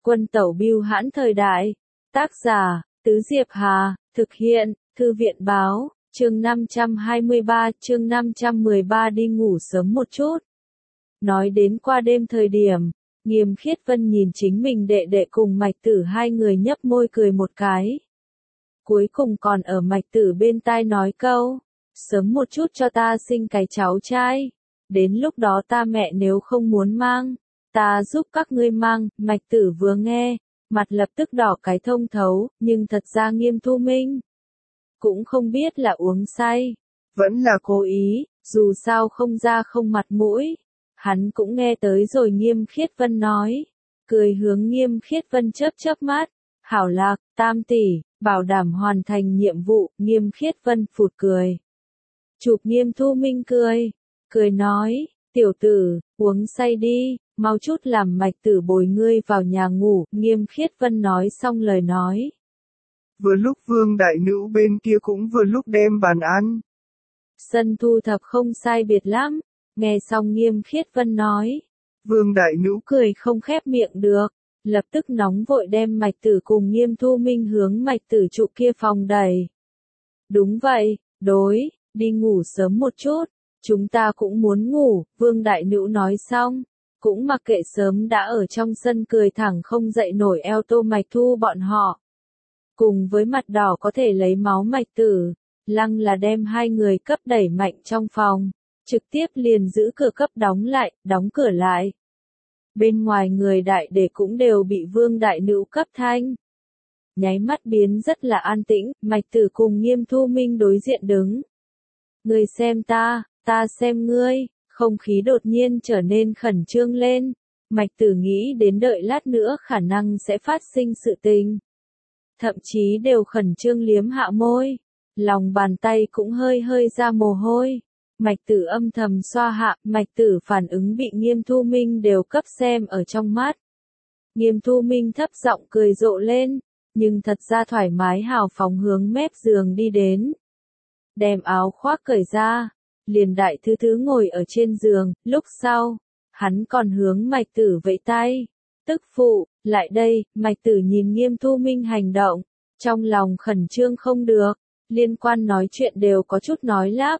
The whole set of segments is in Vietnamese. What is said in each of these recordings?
Quân tẩu bưu hãn thời đại. Tác giả, Tứ Diệp Hà, thực hiện, Thư viện báo, chương 523, chương 513 đi ngủ sớm một chút. Nói đến qua đêm thời điểm, Nghiêm Khiết Vân nhìn chính mình đệ đệ cùng Mạch Tử hai người nhấp môi cười một cái. Cuối cùng còn ở Mạch Tử bên tai nói câu, sớm một chút cho ta sinh cái cháu trai, đến lúc đó ta mẹ nếu không muốn mang, ta giúp các ngươi mang. Mạch Tử vừa nghe, mặt lập tức đỏ cái thông thấu, nhưng thật ra Nghiêm Thu Minh cũng không biết là uống say, vẫn là cố ý, dù sao không ra không mặt mũi. Hắn cũng nghe tới rồi Nghiêm Khiết Vân nói, cười hướng Nghiêm Khiết Vân chớp chớp mắt, hảo lạc, tam tỷ, bảo đảm hoàn thành nhiệm vụ. Nghiêm Khiết Vân phụt cười. Chụp Nghiêm Thu Minh cười nói, tiểu tử, uống say đi, mau chút làm Mạch Tử bồi ngươi vào nhà ngủ. Nghiêm Khiết Vân nói xong lời nói. Vừa lúc Vương đại nữ bên kia cũng vừa lúc đem bàn ăn. Sân thu thập không sai biệt lắm, nghe xong Nghiêm Khiết Vân nói. Vương đại nữ cười không khép miệng được, lập tức nóng vội đem Mạch Tử cùng Nghiêm Thu Minh hướng Mạch Tử trụ kia phòng đẩy. Đúng vậy, đi ngủ sớm một chút, chúng ta cũng muốn ngủ. Vương đại nữ nói xong, cũng mặc kệ sớm đã ở trong sân cười thẳng không dậy nổi eo Tô Mạch Thu bọn họ. Cùng với mặt đỏ có thể lấy máu Mạch Tử, lăng là đem hai người cấp đẩy mạnh trong phòng, trực tiếp liền giữ cửa cấp đóng lại, đóng cửa lại. Bên ngoài người đại để cũng đều bị Vương đại nữ cấp thanh. Nháy mắt biến rất là an tĩnh, Mạch Tử cùng Nghiêm Thu Minh đối diện đứng. Ngươi xem ta xem ngươi, không khí đột nhiên trở nên khẩn trương lên. Mạch Tử nghĩ đến đợi lát nữa khả năng sẽ phát sinh sự tình. Thậm chí đều khẩn trương liếm hạ môi, lòng bàn tay cũng hơi ra mồ hôi. Mạch Tử âm thầm xoa hạ, Mạch Tử phản ứng bị Nghiêm Thu Minh đều cấp xem ở trong mắt. Nghiêm Thu Minh thấp giọng cười rộ lên, nhưng thật ra thoải mái hào phóng hướng mép giường đi đến. Đem áo khoác cởi ra, liền đại thứ ngồi ở trên giường, lúc sau, hắn còn hướng Mạch Tử vẫy tay. Tức phụ, lại đây. Mạch Tử nhìn Nghiêm Thu Minh hành động, trong lòng khẩn trương không được, liên quan nói chuyện đều có chút nói lắp.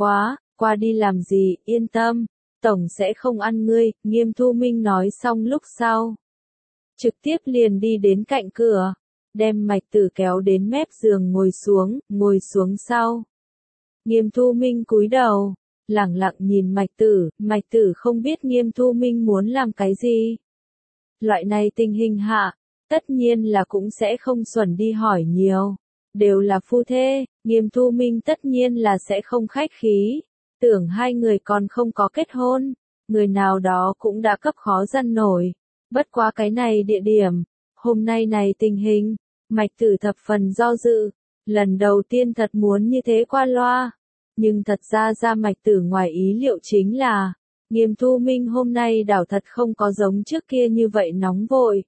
Qua đi làm gì, yên tâm, tổng sẽ không ăn ngươi. Nghiêm Thu Minh nói xong lúc sau, trực tiếp liền đi đến cạnh cửa, đem Mạch Tử kéo đến mép giường ngồi xuống sau. Nghiêm Thu Minh cúi đầu, lẳng lặng nhìn Mạch Tử không biết Nghiêm Thu Minh muốn làm cái gì. Loại này tình hình hạ, tất nhiên là cũng sẽ không xuẩn đi hỏi nhiều, đều là phu thê, Nghiêm Thu Minh tất nhiên là sẽ không khách khí, tưởng hai người còn không có kết hôn, người nào đó cũng đã cấp khó dằn nổi. Bất quá cái này địa điểm, hôm nay này tình hình, Mạch Tử thập phần do dự, lần đầu tiên thật muốn như thế qua loa, nhưng thật ra Mạch Tử ngoài ý liệu chính là, Nghiêm Thu Minh hôm nay đảo thật không có giống trước kia như vậy nóng vội.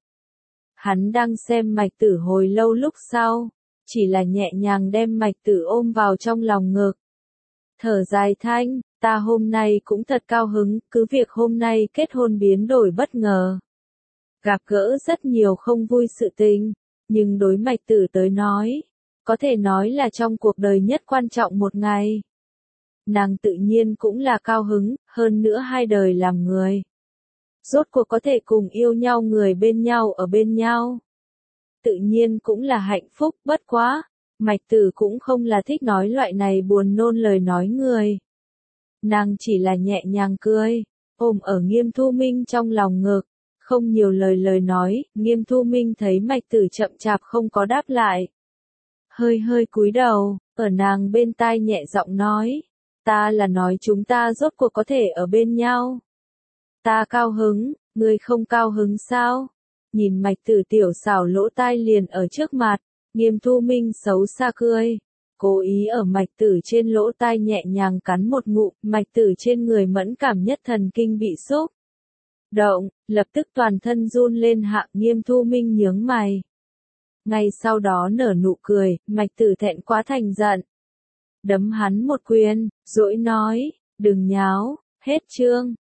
Hắn đang xem Mạch Tử hồi lâu lúc sau, chỉ là nhẹ nhàng đem Mạch Tử ôm vào trong lòng ngực. Thở dài thanh, ta hôm nay cũng thật cao hứng, cứ việc hôm nay kết hôn biến đổi bất ngờ. Gặp gỡ rất nhiều không vui sự tình, nhưng đối Mạch Tử tới nói, có thể nói là trong cuộc đời nhất quan trọng một ngày. Nàng tự nhiên cũng là cao hứng, hơn nữa hai đời làm người. Rốt cuộc có thể cùng yêu nhau người bên nhau ở bên nhau. Tự nhiên cũng là hạnh phúc, bất quá. Mạch Tử cũng không là thích nói loại này buồn nôn lời nói người. Nàng chỉ là nhẹ nhàng cười, ôm ở Nghiêm Thu Minh trong lòng ngực, không nhiều lời nói. Nghiêm Thu Minh thấy Mạch Tử chậm chạp không có đáp lại. Hơi cúi đầu, ở nàng bên tai nhẹ giọng nói. Ta là nói chúng ta rốt cuộc có thể ở bên nhau. Ta cao hứng, ngươi không cao hứng sao? Nhìn Mạch Tử tiểu xảo lỗ tai liền ở trước mặt, Nghiêm Thu Minh xấu xa cười, cố ý ở Mạch Tử trên lỗ tai nhẹ nhàng cắn một ngụm. Mạch Tử trên người mẫn cảm nhất thần kinh bị xúc động, lập tức toàn thân run lên hạ. Nghiêm Thu Minh nhướng mày, ngay sau đó nở nụ cười. Mạch Tử thẹn quá thành giận, đấm hắn một quyền, dỗi nói, đừng nháo. Hết chương.